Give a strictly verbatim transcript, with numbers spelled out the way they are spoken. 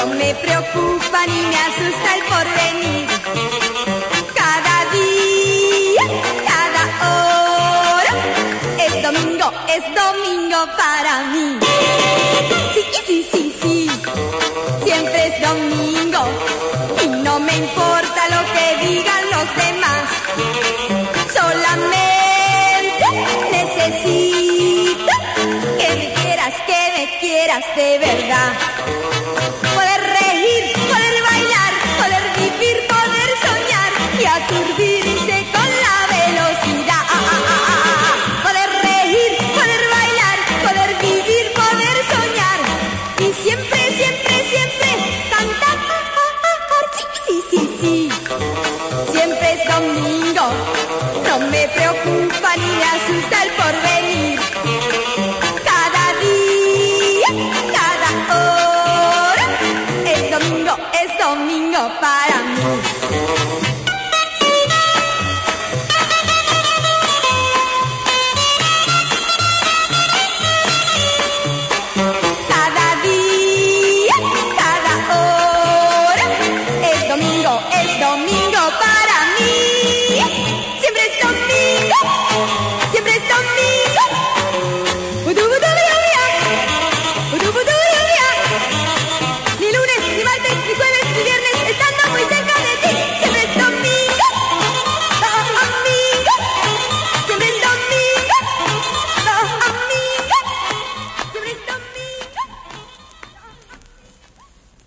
me preocupa ni me asusta el porvenir. Cada día, cada hora, es domingo, es domingo para mí. Sí, sí, sí, sí, siempre es domingo y no me importa lo que digan los demás. Solamente necesito que me quieras, que me quieras de verdad. Poder reír, poder bailar, poder vivir, poder soñar y aturdirse con la velocidad. Ah, ah, ah, ah, ah. Poder reír, poder bailar, poder vivir, poder soñar y siempre, siempre, siempre cantar. Ah, ah, ah, ah. Sí, sí, sí, sí. Siempre es domingo, no me preocupa ni me asusta el porvenir. Cada día, cada hora, es domingo, es domingo para mí. Cada día, cada hora, es domingo, es domingo para mí.